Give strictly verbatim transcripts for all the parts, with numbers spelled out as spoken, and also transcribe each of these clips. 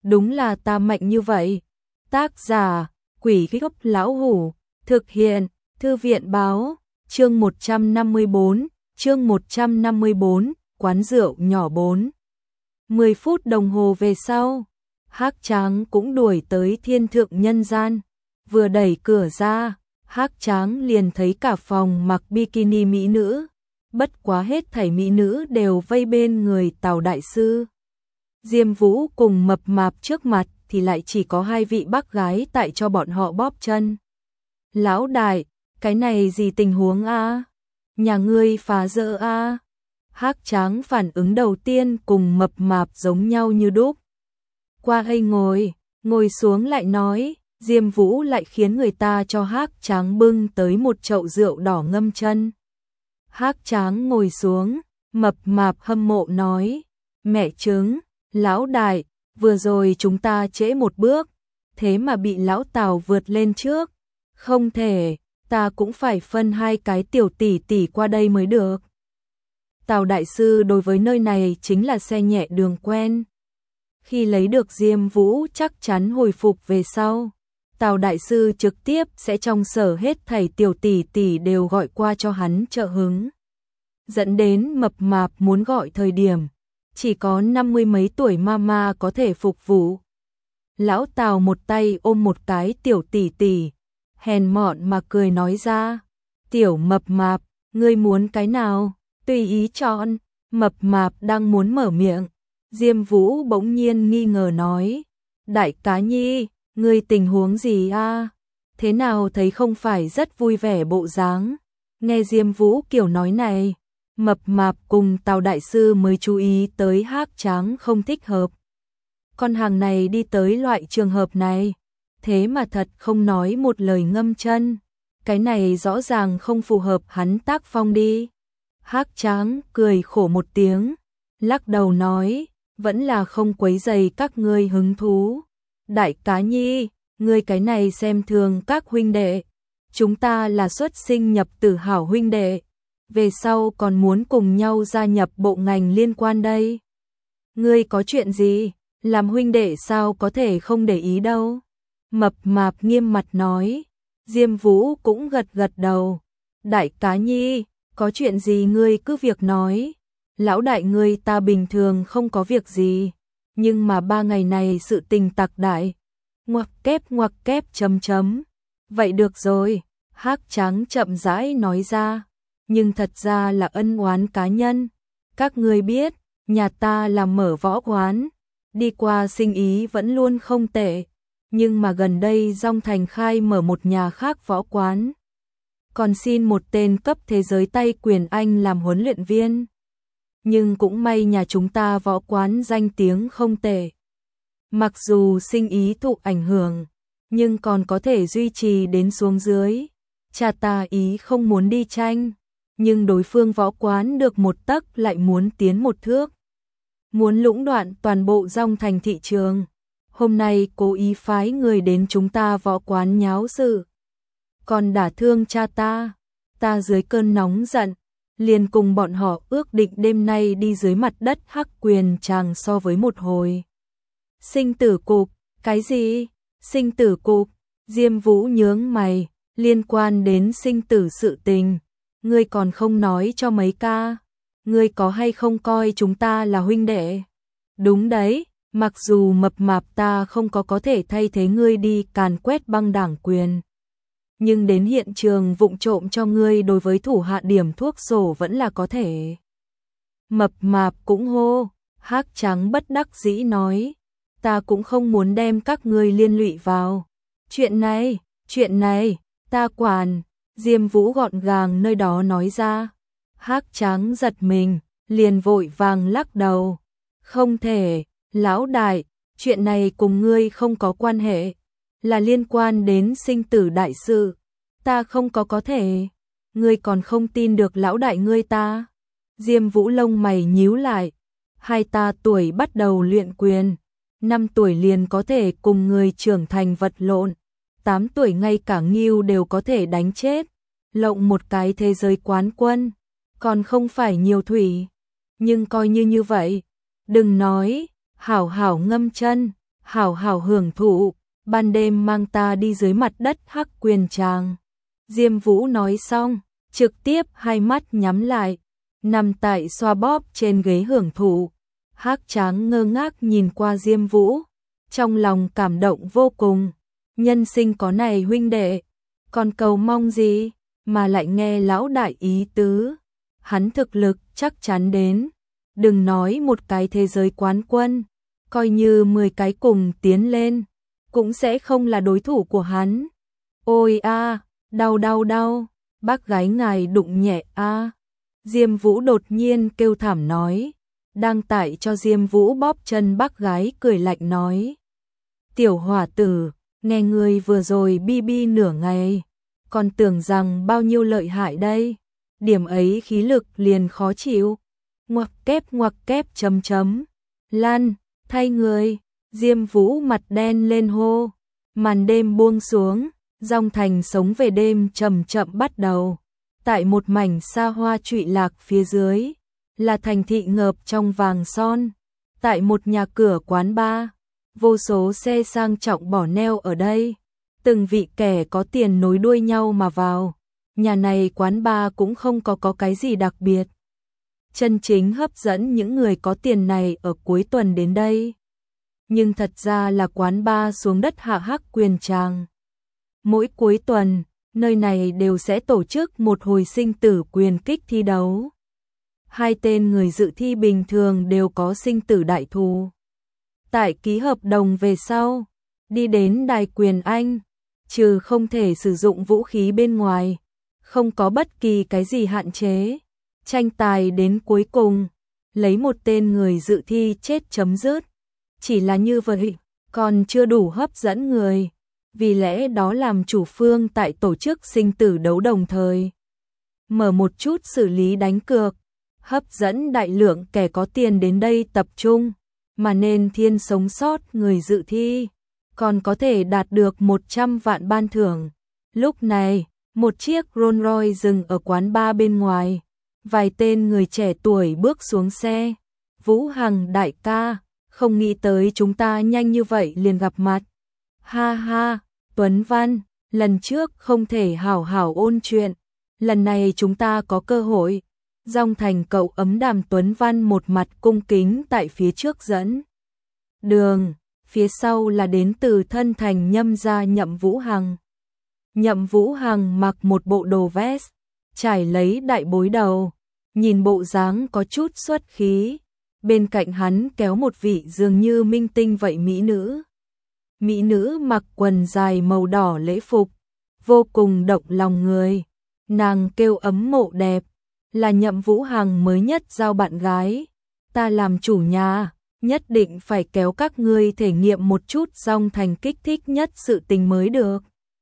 đúng là ta mạnh như vậy. Tác giả, Quỷ Gốc Lão Hủ, thực hiện, Thư viện Báo, chương một trăm năm mươi bốn, chương một trăm năm mươi bốn, quán rượu nhỏ bốn. mười phút đồng hồ về sau, Hắc Tráng cũng đuổi tới thiên thượng nhân gian, vừa đẩy cửa ra, Hắc Tráng liền thấy cả phòng mặc bikini mỹ nữ, bất quá hết thảy mỹ nữ đều vây bên người Tào đại sư. Diêm Vũ cùng Mập Mạp trước mặt thì lại chỉ có hai vị bác gái tại cho bọn họ bóp chân. Lão đại, cái này gì tình huống a? Nhà ngươi phá dỡ a? Hắc Tráng phản ứng đầu tiên cùng Mập Mạp giống nhau như đúc. Qua đây ngồi, ngồi xuống lại nói, Diêm Vũ lại khiến người ta cho Hắc Tráng bưng tới một chậu rượu đỏ ngâm chân. Hắc Tráng ngồi xuống, Mập Mạp hâm mộ nói, mẹ trứng, lão đại, vừa rồi chúng ta trễ một bước, thế mà bị lão Tào vượt lên trước. Không thể, ta cũng phải phân hai cái tiểu tỷ tỷ qua đây mới được. Tào đại sư đối với nơi này chính là xe nhẹ đường quen. Khi lấy được Diêm Vũ chắc chắn hồi phục về sau, Tào đại sư trực tiếp sẽ trong sở hết thảy tiểu tỷ tỷ đều gọi qua cho hắn trợ hứng. Dẫn đến Mập Mạp muốn gọi thời điểm, chỉ có năm mươi mấy tuổi mama có thể phục vụ. Lão Tào một tay ôm một cái tiểu tỷ tỷ, hèn mọn mà cười nói ra, tiểu Mập Mạp, ngươi muốn cái nào, tùy ý chọn. Mập Mạp đang muốn mở miệng, Diêm Vũ bỗng nhiên nghi ngờ nói, đại cá nhi, ngươi tình huống gì a? Thế nào thấy không phải rất vui vẻ bộ dáng. Nghe Diêm Vũ kiểu nói này, Mập Mạp cùng Tào đại sư mới chú ý tới Hắc Tráng không thích hợp. Con hàng này đi tới loại trường hợp này, thế mà thật không nói một lời ngâm chân, cái này rõ ràng không phù hợp hắn tác phong đi. Hắc Tráng cười khổ một tiếng, lắc đầu nói, vẫn là không quấy rầy các ngươi hứng thú. Đại cá nhi, ngươi cái này xem thường các huynh đệ, chúng ta là xuất sinh nhập tử hảo huynh đệ, về sau còn muốn cùng nhau gia nhập bộ ngành liên quan đây. Ngươi có chuyện gì, làm huynh đệ sao có thể không để ý đâu. Mập Mạp nghiêm mặt nói, Diêm Vũ cũng gật gật đầu, đại cá nhi, có chuyện gì ngươi cứ việc nói, lão đại ngươi ta bình thường không có việc gì, nhưng mà ba ngày này sự tình tặc đại, ngoặc kép ngoặc kép chấm chấm. Vậy được rồi, Hắc Tráng chậm rãi nói ra, nhưng thật ra là ân oán cá nhân. Các ngươi biết, nhà ta là mở võ quán, đi qua sinh ý vẫn luôn không tệ, nhưng mà gần đây Dong Thành khai mở một nhà khác võ quán, còn xin một tên cấp thế giới tay quyền Anh làm huấn luyện viên. Nhưng cũng may nhà chúng ta võ quán danh tiếng không tệ. Mặc dù sinh ý thụ ảnh hưởng, nhưng còn có thể duy trì đến xuống dưới. Cha ta ý không muốn đi tranh, nhưng đối phương võ quán được một tấc lại muốn tiến một thước. Muốn lũng đoạn toàn bộ Dong Thành thị trường. Hôm nay cố ý phái người đến chúng ta võ quán nháo sự, còn đả thương cha ta. Ta dưới cơn nóng giận, liền cùng bọn họ ước định đêm nay đi dưới mặt đất hắc quyền chàng so với một hồi. Sinh tử cục, cái gì? Sinh tử cục? Diêm Vũ nhướng mày, liên quan đến sinh tử sự tình, ngươi còn không nói cho mấy ca, ngươi có hay không coi chúng ta là huynh đệ? Đúng đấy, mặc dù Mập Mạp ta không có có thể thay thế ngươi đi càn quét băng đảng quyền, nhưng đến hiện trường vụng trộm cho ngươi đối với thủ hạ điểm thuốc sổ vẫn là có thể. Mập Mạp cũng hô. Hắc Tráng bất đắc dĩ nói, ta cũng không muốn đem các ngươi liên lụy vào. Chuyện này, chuyện này, ta quản. Diêm Vũ gọn gàng nơi đó nói ra. Hắc Tráng giật mình, liền vội vàng lắc đầu. Không thể, lão đại, chuyện này cùng ngươi không có quan hệ, là liên quan đến sinh tử đại sự, ta không có có thể. Ngươi còn không tin được lão đại ngươi ta? Diêm Vũ lông mày nhíu lại, hai ta tuổi bắt đầu luyện quyền, năm tuổi liền có thể cùng người trưởng thành vật lộn, tám tuổi ngay cả ngưu đều có thể đánh chết, lộng một cái thế giới quán quân, còn không phải nhiều thủy. Nhưng coi như như vậy, đừng nói, hảo hảo ngâm chân, hảo hảo hưởng thụ, ban đêm mang ta đi dưới mặt đất Hắc Quyền Tràng. Diêm Vũ nói xong, trực tiếp hai mắt nhắm lại, nằm tại xoa bóp trên ghế hưởng thụ. Hắc Tráng ngơ ngác nhìn qua Diêm Vũ, trong lòng cảm động vô cùng. Nhân sinh có này huynh đệ, còn cầu mong gì mà lại nghe lão đại ý tứ. Hắn thực lực chắc chắn đến, đừng nói một cái thế giới quán quân, coi như mười cái cùng tiến lên, cũng sẽ không là đối thủ của hắn. Ôi a, đau đau đau, bác gái ngài đụng nhẹ a. Diêm Vũ đột nhiên kêu thảm nói, đang tại cho Diêm Vũ bóp chân bác gái cười lạnh nói. Tiểu hỏa tử, nghe người vừa rồi bi bi nửa ngày, còn tưởng rằng bao nhiêu lợi hại đây, điểm ấy khí lực liền khó chịu. Ngoặc kép ngoặc kép chấm chấm, Lan, thay người. Diêm Vũ mặt đen lên hô, màn đêm buông xuống, dòng thành sống về đêm chậm chậm bắt đầu. Tại một mảnh xa hoa trụy lạc phía dưới, là thành thị ngợp trong vàng son. Tại một nhà cửa quán bar, vô số xe sang trọng bỏ neo ở đây. Từng vị kẻ có tiền nối đuôi nhau mà vào. Nhà này quán bar cũng không có có cái gì đặc biệt. Chân chính hấp dẫn những người có tiền này ở cuối tuần đến đây. Nhưng thật ra là quán bar xuống đất hạ Hắc Quyền Tràng. Mỗi cuối tuần, nơi này đều sẽ tổ chức một hồi sinh tử quyền kích thi đấu. Hai tên người dự thi bình thường đều có sinh tử đại thù. Tại ký hợp đồng về sau, đi đến đài quyền Anh, trừ không thể sử dụng vũ khí bên ngoài, không có bất kỳ cái gì hạn chế. Tranh tài đến cuối cùng, lấy một tên người dự thi chết chấm dứt. Chỉ là như vậy, còn chưa đủ hấp dẫn người. Vì lẽ đó làm chủ phương tại tổ chức sinh tử đấu đồng thời. Mở một chút xử lý đánh cược, hấp dẫn đại lượng kẻ có tiền đến đây tập trung, mà nên thiên sống sót người dự thi, còn có thể đạt được một trăm vạn ban thưởng. Lúc này, một chiếc Rolls Royce dừng ở quán bar bên ngoài, vài tên người trẻ tuổi bước xuống xe. Vũ Hằng đại ca, không nghĩ tới chúng ta nhanh như vậy liền gặp mặt. Ha ha, Tuấn Văn, lần trước không thể hảo hảo ôn chuyện, lần này chúng ta có cơ hội. Dòng thành cậu ấm đàm Tuấn Văn một mặt cung kính tại phía trước dẫn đường, phía sau là đến từ thân thành Nhâm gia Nhậm Vũ Hằng. Nhậm Vũ Hằng mặc một bộ đồ vest, trải lấy đại bối đầu, nhìn bộ dáng có chút xuất khí. Bên cạnh hắn kéo một vị dường như minh tinh vậy mỹ nữ. Mỹ nữ mặc quần dài màu đỏ lễ phục, vô cùng động lòng người. Nàng kêu Ấm Mộ Đẹp, là Nhậm Vũ Hằng mới nhất giao bạn gái. Ta làm chủ nhà, nhất định phải kéo các ngươi thể nghiệm một chút dòng thành kích thích nhất sự tình mới được.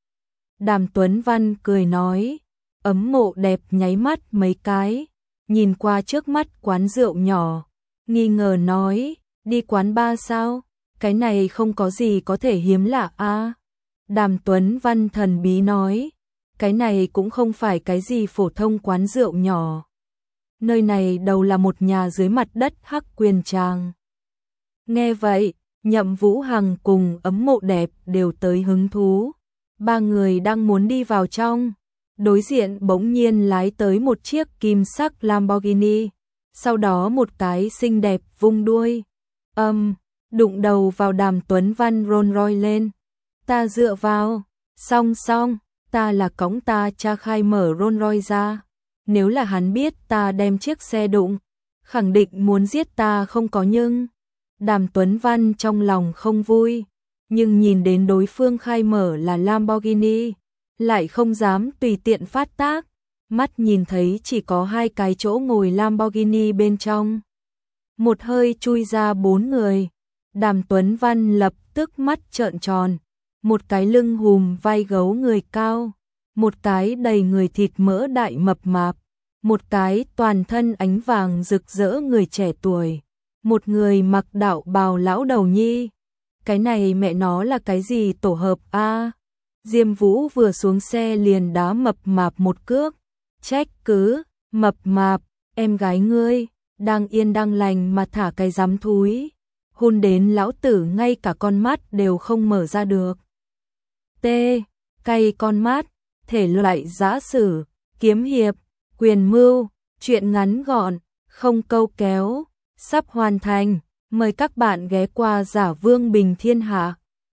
Đàm Tuấn Văn cười nói. Ấm Mộ Đẹp nháy mắt mấy cái, nhìn qua trước mắt quán rượu nhỏ, nghi ngờ nói, đi quán bar sao? Cái này không có gì có thể hiếm lạ a. Đàm Tuấn Văn thần bí nói, cái này cũng không phải cái gì phổ thông quán rượu nhỏ. Nơi này đầu là một nhà dưới mặt đất Hắc Quyền Tràng. Nghe vậy, Nhậm Vũ Hằng cùng Ấm Mộ Đẹp đều tới hứng thú. Ba người đang muốn đi vào trong, đối diện bỗng nhiên lái tới một chiếc kim sắc Lamborghini, sau đó một cái xinh đẹp vung đuôi, âm, đụng đầu vào Đàm Tuấn Văn Rolls Royce lên. Ta dựa vào, song song, ta là cõng ta cha khai mở Rolls Royce ra. Nếu là hắn biết ta đem chiếc xe đụng, khẳng định muốn giết ta không có nhưng. Đàm Tuấn Văn trong lòng không vui, nhưng nhìn đến đối phương khai mở là Lamborghini, lại không dám tùy tiện phát tác. Mắt nhìn thấy chỉ có hai cái chỗ ngồi Lamborghini bên trong. Một hơi chui ra bốn người. Đàm Tuấn Văn lập tức mắt trợn tròn. Một cái lưng hùm vai gấu người cao. Một cái đầy người thịt mỡ đại mập mạp. Một cái toàn thân ánh vàng rực rỡ người trẻ tuổi. Một người mặc đạo bào lão đầu nhi. Cái này mẹ nó là cái gì tổ hợp a? À, Diêm Vũ vừa xuống xe liền đá mập mạp một cước. Trách cứ, mập mạp, em gái ngươi, đang yên đang lành mà thả cái giám thúi. Hôn đến lão tử ngay cả con mắt đều không mở ra được. T. Cay con mắt, thể loại giã sử, kiếm hiệp, quyền mưu, truyện ngắn gọn, không câu kéo, sắp hoàn thành. Mời các bạn ghé qua Giả Vương Bình Thiên Hạ.